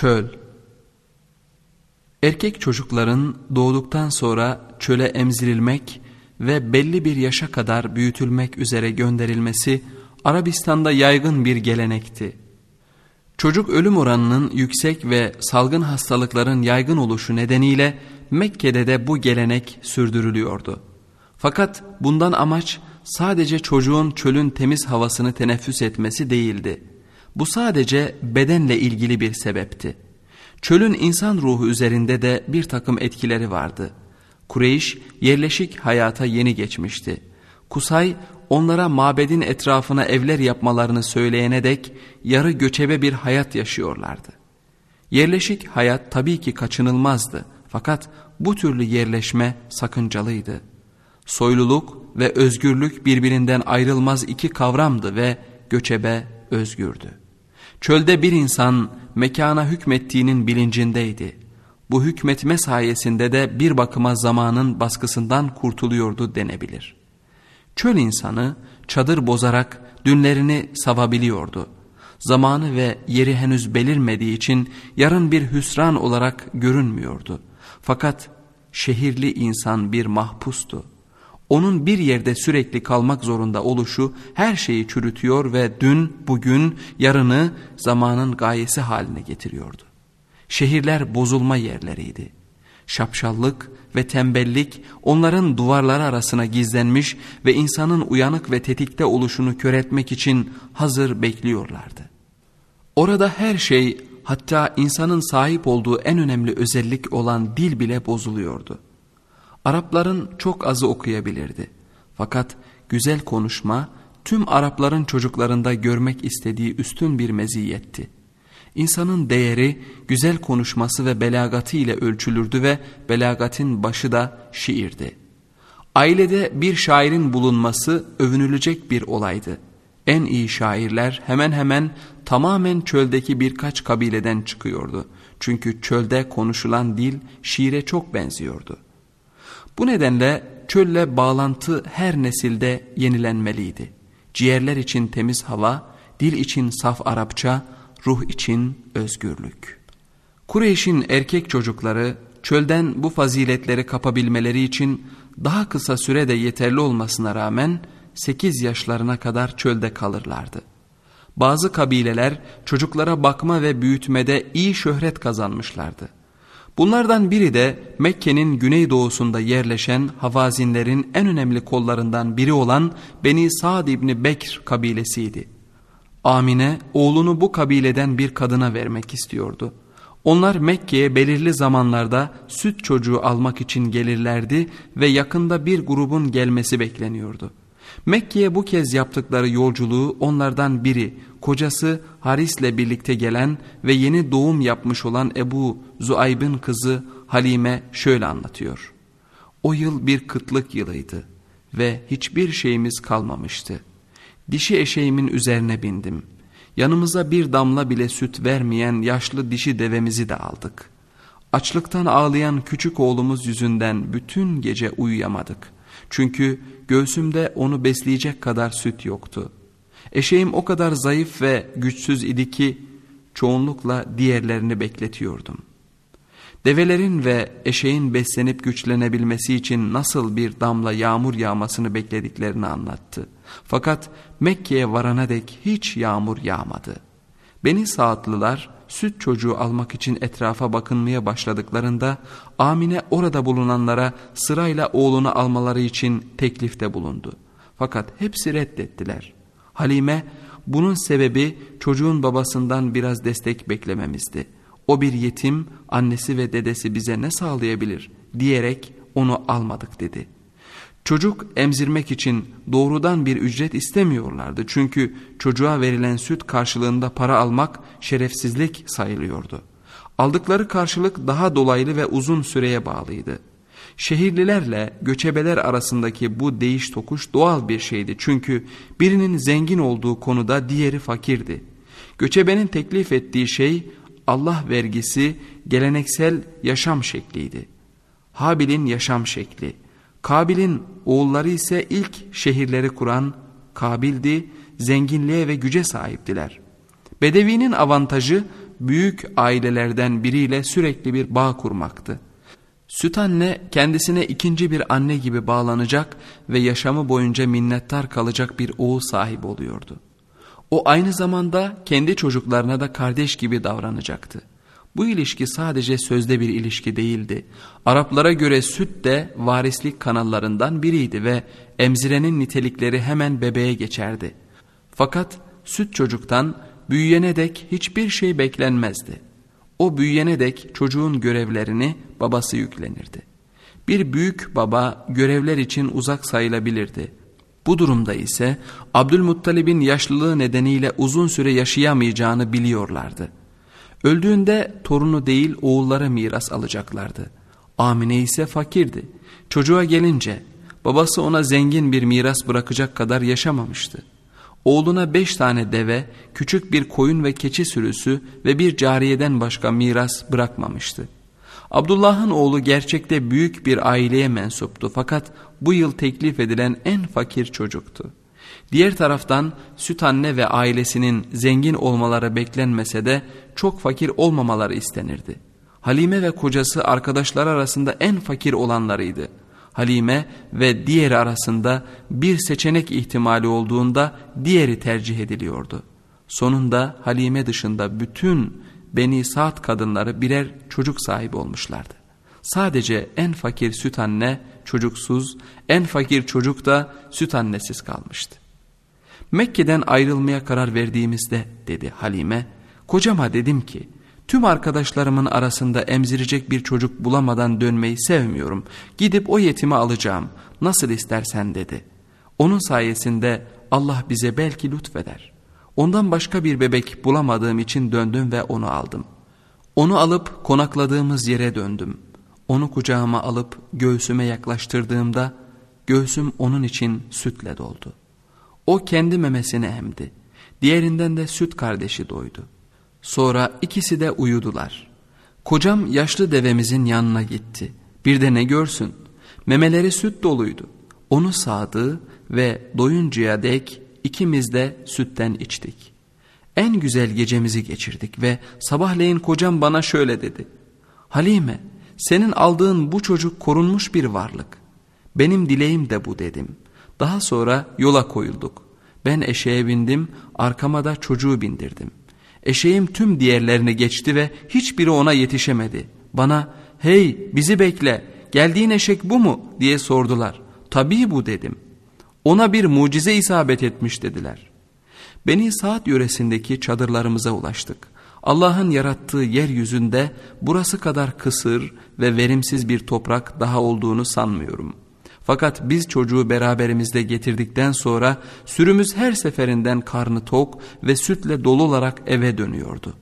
Çöl. Erkek çocukların doğduktan sonra çöle emzirilmek ve belli bir yaşa kadar büyütülmek üzere gönderilmesi Arabistan'da yaygın bir gelenekti. Çocuk ölüm oranının yüksek ve salgın hastalıkların yaygın oluşu nedeniyle Mekke'de de bu gelenek sürdürülüyordu. Fakat bundan amaç sadece çocuğun çölün temiz havasını teneffüs etmesi değildi. Bu sadece bedenle ilgili bir sebepti. Çölün insan ruhu üzerinde de bir takım etkileri vardı. Kureyş yerleşik hayata yeni geçmişti. Kusay onlara mabedin etrafına evler yapmalarını söyleyene dek yarı göçebe bir hayat yaşıyorlardı. Yerleşik hayat tabii ki kaçınılmazdı, fakat bu türlü yerleşme sakıncalıydı. Soyluluk ve özgürlük birbirinden ayrılmaz iki kavramdı ve göçebe özgürdü. Çölde bir insan mekana hükmettiğinin bilincindeydi. Bu hükmetme sayesinde de bir bakıma zamanın baskısından kurtuluyordu denebilir. Çöl insanı çadır bozarak dünlerini savabiliyordu. Zamanı ve yeri henüz belirmediği için yarın bir hüsran olarak görünmüyordu. Fakat şehirli insan bir mahpustu. Onun bir yerde sürekli kalmak zorunda oluşu her şeyi çürütüyor ve dün, bugün, yarını zamanın gayesi haline getiriyordu. Şehirler bozulma yerleriydi. Şapşallık ve tembellik onların duvarları arasına gizlenmiş ve insanın uyanık ve tetikte oluşunu kör etmek için hazır bekliyorlardı. Orada her şey, hatta insanın sahip olduğu en önemli özellik olan dil bile bozuluyordu. Arapların çok azı okuyabilirdi. Fakat güzel konuşma tüm Arapların çocuklarında görmek istediği üstün bir meziyetti. İnsanın değeri güzel konuşması ve belagatı ile ölçülürdü ve belagatin başı da şiirdi. Ailede bir şairin bulunması övünülecek bir olaydı. En iyi şairler hemen hemen tamamen çöldeki birkaç kabileden çıkıyordu. Çünkü çölde konuşulan dil şiire çok benziyordu. Bu nedenle çölle bağlantı her nesilde yenilenmeliydi. Ciğerler için temiz hava, dil için saf Arapça, ruh için özgürlük. Kureyş'in erkek çocukları çölden bu faziletleri kapabilmeleri için daha kısa sürede yeterli olmasına rağmen 8 yaşlarına kadar çölde kalırlardı. Bazı kabileler çocuklara bakma ve büyütmede iyi şöhret kazanmışlardı. Bunlardan biri de Mekke'nin güneydoğusunda yerleşen Havazinlerin en önemli kollarından biri olan Beni Sa'd İbni Bekr kabilesiydi. Amine oğlunu bu kabileden bir kadına vermek istiyordu. Onlar Mekke'ye belirli zamanlarda süt çocuğu almak için gelirlerdi ve yakında bir grubun gelmesi bekleniyordu. Mekke'ye bu kez yaptıkları yolculuğu onlardan biri, kocası Haris'le birlikte gelen ve yeni doğum yapmış olan Ebu Zuayb'ın kızı Halime şöyle anlatıyor. O yıl bir kıtlık yılıydı ve hiçbir şeyimiz kalmamıştı. Dişi eşeğimin üzerine bindim. Yanımıza bir damla bile süt vermeyen yaşlı dişi devemizi de aldık. Açlıktan ağlayan küçük oğlumuz yüzünden bütün gece uyuyamadık. Çünkü göğsümde onu besleyecek kadar süt yoktu. Eşeğim o kadar zayıf ve güçsüz idi ki çoğunlukla diğerlerini bekletiyordum. Develerin ve eşeğin beslenip güçlenebilmesi için nasıl bir damla yağmur yağmasını beklediklerini anlattı. Fakat Mekke'ye varana dek hiç yağmur yağmadı. Beni Sa'dlılar süt çocuğu almak için etrafa bakınmaya başladıklarında Amine orada bulunanlara sırayla oğlunu almaları için teklifte bulundu. Fakat hepsi reddettiler. Halime bunun sebebi çocuğun babasından biraz destek beklememizdi. O bir yetim, annesi ve dedesi bize ne sağlayabilir diyerek onu almadık dedi. Çocuk emzirmek için doğrudan bir ücret istemiyorlardı. Çünkü çocuğa verilen süt karşılığında para almak şerefsizlik sayılıyordu. Aldıkları karşılık daha dolaylı ve uzun süreye bağlıydı. Şehirlilerle göçebeler arasındaki bu değiş tokuş doğal bir şeydi. Çünkü birinin zengin olduğu konuda diğeri fakirdi. Göçebenin teklif ettiği şey Allah vergisi, geleneksel yaşam şekliydi. Habil'in yaşam şekli. Kabil'in oğulları ise ilk şehirleri kuran Kabil'di, zenginliğe ve güce sahiptiler. Bedevinin avantajı büyük ailelerden biriyle sürekli bir bağ kurmaktı. Süt anne kendisine ikinci bir anne gibi bağlanacak ve yaşamı boyunca minnettar kalacak bir oğul sahibi oluyordu. O aynı zamanda kendi çocuklarına da kardeş gibi davranacaktı. Bu ilişki sadece sözde bir ilişki değildi. Araplara göre süt de varislik kanallarından biriydi ve emzirenin nitelikleri hemen bebeğe geçerdi. Fakat süt çocuktan büyüyene dek hiçbir şey beklenmezdi. O büyüyene dek çocuğun görevlerini babası yüklenirdi. Bir büyük baba görevler için uzak sayılabilirdi. Bu durumda ise Abdülmuttalib'in yaşlılığı nedeniyle uzun süre yaşayamayacağını biliyorlardı. Öldüğünde torunu değil oğullara miras alacaklardı. Amine ise fakirdi. Çocuğa gelince babası ona zengin bir miras bırakacak kadar yaşamamıştı. Oğluna 5 tane deve, küçük bir koyun ve keçi sürüsü ve bir cariyeden başka miras bırakmamıştı. Abdullah'ın oğlu gerçekte büyük bir aileye mensuptu fakat bu yıl teklif edilen en fakir çocuktu. Diğer taraftan süt anne ve ailesinin zengin olmaları beklenmese de çok fakir olmamaları istenirdi. Halime ve kocası arkadaşlar arasında en fakir olanlarıydı. Halime ve diğeri arasında bir seçenek ihtimali olduğunda diğeri tercih ediliyordu. Sonunda Halime dışında bütün Beni Sa'd kadınları birer çocuk sahibi olmuşlardı. Sadece en fakir süt anne çocuksuz, en fakir çocuk da süt annesiz kalmıştı. Mekke'den ayrılmaya karar verdiğimizde dedi Halime, kocama dedim ki tüm arkadaşlarımın arasında emzirecek bir çocuk bulamadan dönmeyi sevmiyorum. Gidip o yetimi alacağım. Nasıl istersen dedi. Onun sayesinde Allah bize belki lütfeder. Ondan başka bir bebek bulamadığım için döndüm ve onu aldım. Onu alıp konakladığımız yere döndüm. Onu kucağıma alıp göğsüme yaklaştırdığımda göğsüm onun için sütle doldu. O kendi memesini emdi. Diğerinden de süt kardeşi doydu. Sonra ikisi de uyudular. Kocam yaşlı devemizin yanına gitti. Bir de ne görsün? Memeleri süt doluydu. Onu sağdı ve doyuncaya dek ikimiz de sütten içtik. En güzel gecemizi geçirdik ve sabahleyin kocam bana şöyle dedi. Halime, senin aldığın bu çocuk korunmuş bir varlık. Benim dileğim de bu dedim. Daha sonra yola koyulduk. Ben eşeğe bindim, arkama da çocuğu bindirdim. Eşeğim tüm diğerlerini geçti ve hiçbiri ona yetişemedi. Bana hey bizi bekle, geldiğin eşek bu mu diye sordular. Tabii bu dedim. Ona bir mucize isabet etmiş dediler. Beni Sa'd yöresindeki çadırlarımıza ulaştık. Allah'ın yarattığı yeryüzünde burası kadar kısır ve verimsiz bir toprak daha olduğunu sanmıyorum. Fakat biz çocuğu beraberimizde getirdikten sonra sürümüz her seferinden karnı tok ve sütle dolu olarak eve dönüyordu.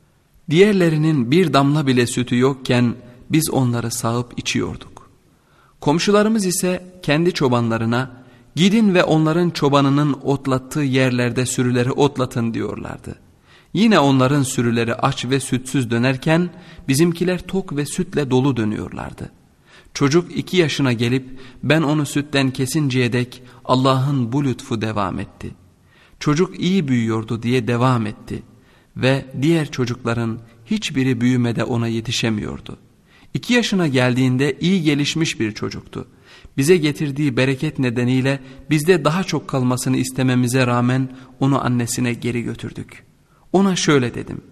Diğerlerinin bir damla bile sütü yokken biz onları sağıp içiyorduk. Komşularımız ise kendi çobanlarına gidin ve onların çobanının otlattığı yerlerde sürüleri otlatın diyorlardı. Yine onların sürüleri aç ve sütsüz dönerken bizimkiler tok ve sütle dolu dönüyorlardı. Çocuk 2 yaşına gelip ben onu sütten kesinceye dek Allah'ın bu lütfu devam etti. Çocuk iyi büyüyordu diye devam etti ve diğer çocukların hiçbiri büyümede ona yetişemiyordu. 2 yaşına geldiğinde iyi gelişmiş bir çocuktu. Bize getirdiği bereket nedeniyle bizde daha çok kalmasını istememize rağmen onu annesine geri götürdük. Ona şöyle dedim.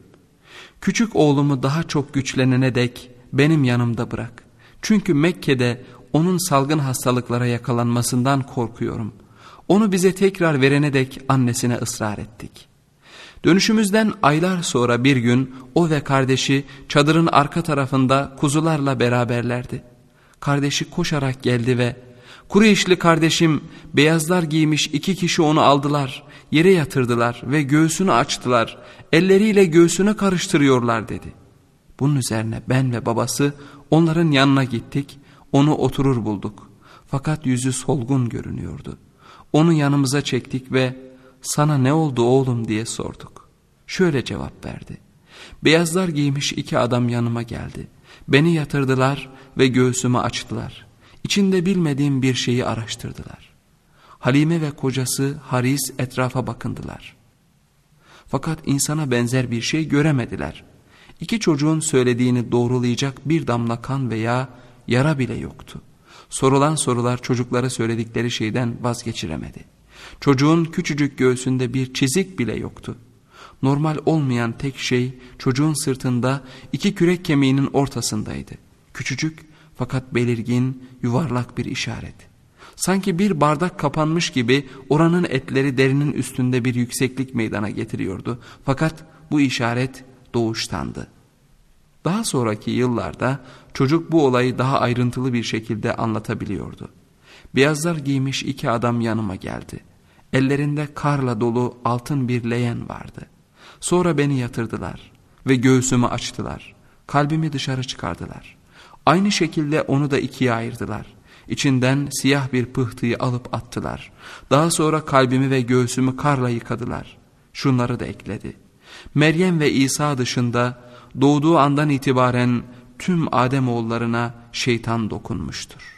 Küçük oğlumu daha çok güçlenene dek benim yanımda bırak. Çünkü Mekke'de onun salgın hastalıklara yakalanmasından korkuyorum. Onu bize tekrar verene dek annesine ısrar ettik. Dönüşümüzden aylar sonra bir gün o ve kardeşi çadırın arka tarafında kuzularla beraberlerdi. Kardeşi koşarak geldi ve "Kureyşli kardeşim, beyazlar giymiş 2 kişi onu aldılar, yere yatırdılar ve göğsünü açtılar, elleriyle göğsüne karıştırıyorlar" dedi. Bunun üzerine ben ve babası onların yanına gittik, onu oturur bulduk. Fakat yüzü solgun görünüyordu. Onu yanımıza çektik ve "Sana ne oldu oğlum?" diye sorduk. Şöyle cevap verdi. Beyazlar giymiş 2 adam yanıma geldi. Beni yatırdılar ve göğsümü açtılar. İçinde bilmediğim bir şeyi araştırdılar. Halime ve kocası Haris etrafa bakındılar. Fakat insana benzer bir şey göremediler. İki çocuğun söylediğini doğrulayacak bir damla kan veya yara bile yoktu. Sorulan sorular çocuklara söyledikleri şeyden vazgeçiremedi. Çocuğun küçücük göğsünde bir çizik bile yoktu. Normal olmayan tek şey çocuğun sırtında iki kürek kemiğinin ortasındaydı. Küçücük fakat belirgin, yuvarlak bir işaret. Sanki bir bardak kapanmış gibi oranın etleri derinin üstünde bir yükseklik meydana getiriyordu. Fakat bu işaret doğuştandı. Daha sonraki yıllarda çocuk bu olayı daha ayrıntılı bir şekilde anlatabiliyordu. Beyazlar giymiş iki adam yanıma geldi. Ellerinde karla dolu altın bir leğen vardı. Sonra beni yatırdılar ve göğsümü açtılar. Kalbimi dışarı çıkardılar. Aynı şekilde onu da ikiye ayırdılar. İçinden siyah bir pıhtıyı alıp attılar. Daha sonra kalbimi ve göğsümü karla yıkadılar. Şunları da ekledi: Meryem ve İsa dışında doğduğu andan itibaren tüm Ademoğullarına şeytan dokunmuştur.